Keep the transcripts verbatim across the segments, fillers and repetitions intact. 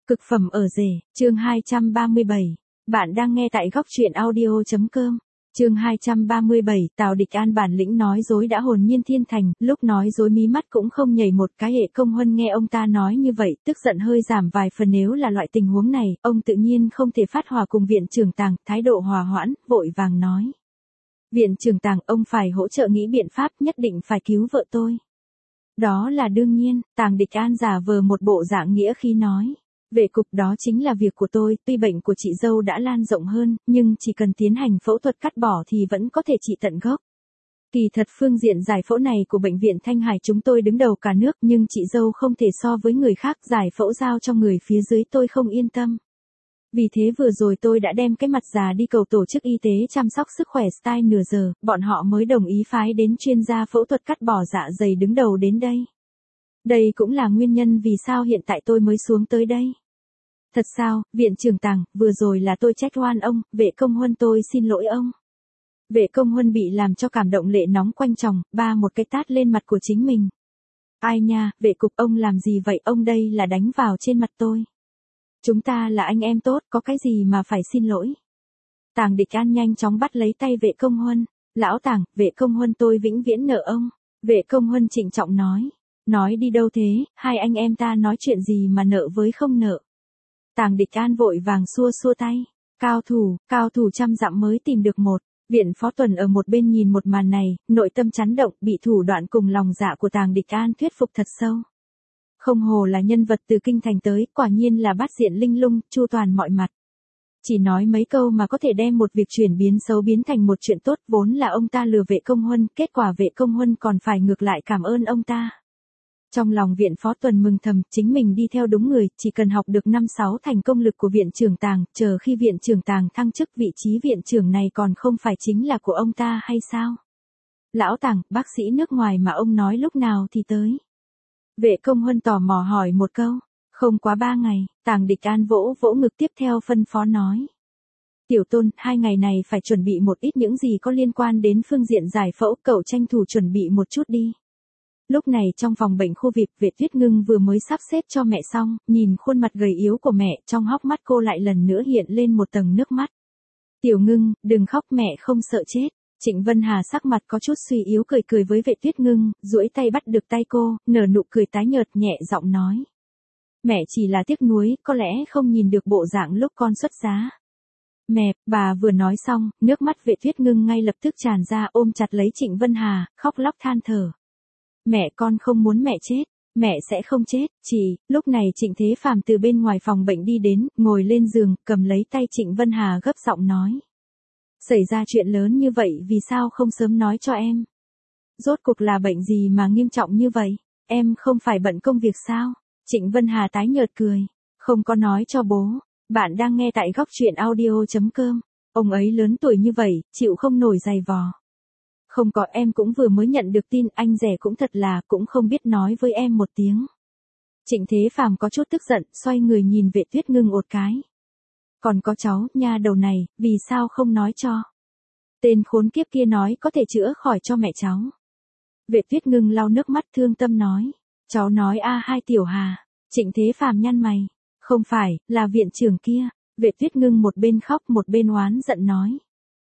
Cực phẩm ở rể, chương hai trăm ba mươi bảy. Bạn đang nghe tại góc truyện audio chấm com. Chương hai trăm ba mươi bảy, Tào Địch An bản lĩnh nói dối đã hồn nhiên thiên thành, lúc nói dối mí mắt cũng không nhảy một cái. Hệ Công Huân nghe ông ta nói như vậy, tức giận hơi giảm vài phần. Nếu là loại tình huống này, ông tự nhiên không thể phát hòa cùng viện trưởng Tàng, thái độ hòa hoãn, vội vàng nói. Viện trưởng Tàng, ông phải hỗ trợ nghĩ biện pháp, nhất định phải cứu vợ tôi. Đó là đương nhiên, Tàng Địch An giả vờ một bộ dạng nghĩa khí nói. Vệ cục, đó chính là việc của tôi, tuy bệnh của chị dâu đã lan rộng hơn, nhưng chỉ cần tiến hành phẫu thuật cắt bỏ thì vẫn có thể trị tận gốc. Kỳ thật phương diện giải phẫu này của bệnh viện Thanh Hải chúng tôi đứng đầu cả nước, nhưng chị dâu không thể so với người khác, giải phẫu giao cho người phía dưới tôi không yên tâm. Vì thế vừa rồi tôi đã đem cái mặt già đi cầu tổ chức y tế chăm sóc sức khỏe style nửa giờ, bọn họ mới đồng ý phái đến chuyên gia phẫu thuật cắt bỏ dạ dày đứng đầu đến đây. Đây cũng là nguyên nhân vì sao hiện tại tôi mới xuống tới đây. Thật sao, viện trưởng Tàng, vừa rồi là tôi trách oan ông, Vệ Công Huân, tôi xin lỗi ông. Vệ Công Huân bị làm cho cảm động, lệ nóng quanh tròng, ba một cái tát lên mặt của chính mình. Ai nha, vệ cục, ông làm gì vậy, ông đây là đánh vào trên mặt tôi. Chúng ta là anh em tốt, có cái gì mà phải xin lỗi. Tàng Địch An nhanh chóng bắt lấy tay Vệ Công Huân. Lão Tàng, Vệ Công Huân, tôi vĩnh viễn nợ ông. Vệ Công Huân trịnh trọng nói. Nói đi đâu thế, hai anh em ta nói chuyện gì mà nợ với không nợ. Tàng Địch An vội vàng xua xua tay. Cao thủ, cao thủ trăm dặm mới tìm được một. Viện Phó Tuần ở một bên nhìn một màn này, nội tâm chấn động, bị thủ đoạn cùng lòng dạ của Tàng Địch An thuyết phục thật sâu. Không hồ là nhân vật từ kinh thành tới, quả nhiên là bát diện linh lung, chu toàn mọi mặt. Chỉ nói mấy câu mà có thể đem một việc chuyển biến xấu biến thành một chuyện tốt, vốn là ông ta lừa Vệ Công Huân, kết quả Vệ Công Huân còn phải ngược lại cảm ơn ông ta. Trong lòng Viện Phó Tuần mừng thầm, chính mình đi theo đúng người, chỉ cần học được năm sáu thành công lực của viện trưởng Tàng, chờ khi viện trưởng Tàng thăng chức, vị trí viện trưởng này còn không phải chính là của ông ta hay sao? Lão Tàng, bác sĩ nước ngoài mà ông nói lúc nào thì tới? Vệ Công Huân tò mò hỏi một câu. Không quá ba ngày, Tàng Địch An vỗ vỗ ngực tiếp theo phân phó nói. Tiểu Tôn, hai ngày này phải chuẩn bị một ít những gì có liên quan đến phương diện giải phẫu, cậu tranh thủ chuẩn bị một chút đi. Lúc này trong phòng bệnh khu vê i pê, Vệ Tuyết Ngưng vừa mới sắp xếp cho mẹ xong, nhìn khuôn mặt gầy yếu của mẹ, trong hốc mắt cô lại lần nữa hiện lên một tầng nước mắt. Tiểu Ngưng, đừng khóc, mẹ không sợ chết. Trịnh Vân Hà sắc mặt có chút suy yếu cười cười với Vệ Tuyết Ngưng, duỗi tay bắt được tay cô, nở nụ cười tái nhợt, nhẹ giọng nói. Mẹ chỉ là tiếc nuối, có lẽ không nhìn được bộ dạng lúc con xuất giá. Mẹ, bà vừa nói xong, nước mắt Vệ Tuyết Ngưng ngay lập tức tràn ra, ôm chặt lấy Trịnh Vân Hà, khóc lóc than thở. Mẹ, con không muốn mẹ chết, mẹ sẽ không chết, chỉ, lúc này Trịnh Thế Phàm từ bên ngoài phòng bệnh đi đến, ngồi lên giường, cầm lấy tay Trịnh Vân Hà gấp giọng nói. Xảy ra chuyện lớn như vậy vì sao không sớm nói cho em? Rốt cuộc là bệnh gì mà nghiêm trọng như vậy? Em không phải bận công việc sao? Trịnh Vân Hà tái nhợt cười. Không có nói cho bố. Bạn đang nghe tại góc truyện audio chấm com. Ông ấy lớn tuổi như vậy, chịu không nổi giày vò. Không có, em cũng vừa mới nhận được tin, anh rể cũng thật là, cũng không biết nói với em một tiếng. Trịnh Thế Phàm có chút tức giận, xoay người nhìn Vệ Tuyết Ngưng một cái. Còn có cháu, nha đầu này, vì sao không nói cho? Tên khốn kiếp kia nói có thể chữa khỏi cho mẹ cháu. Vệ Tuyết Ngưng lau nước mắt thương tâm nói. Cháu nói a hai Tiểu Hà. Trịnh Thế Phàm nhăn mày. Không phải, là viện trưởng kia. Vệ Tuyết Ngưng một bên khóc một bên oán giận nói.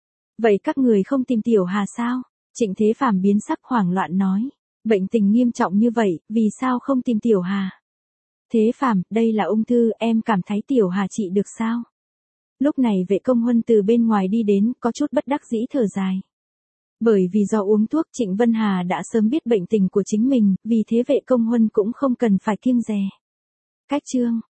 Vậy các người không tìm Tiểu Hà sao? Trịnh Thế Phàm biến sắc hoảng loạn nói. Bệnh tình nghiêm trọng như vậy, vì sao không tìm Tiểu Hà? Thế Phàm, đây là ung thư, em cảm thấy Tiểu Hà trị được sao? Lúc này Vệ Công Huân từ bên ngoài đi đến, có chút bất đắc dĩ thở dài. Bởi vì do uống thuốc, Trịnh Vân Hà đã sớm biết bệnh tình của chính mình, vì thế Vệ Công Huân cũng không cần phải kiêng dè. Cách chương.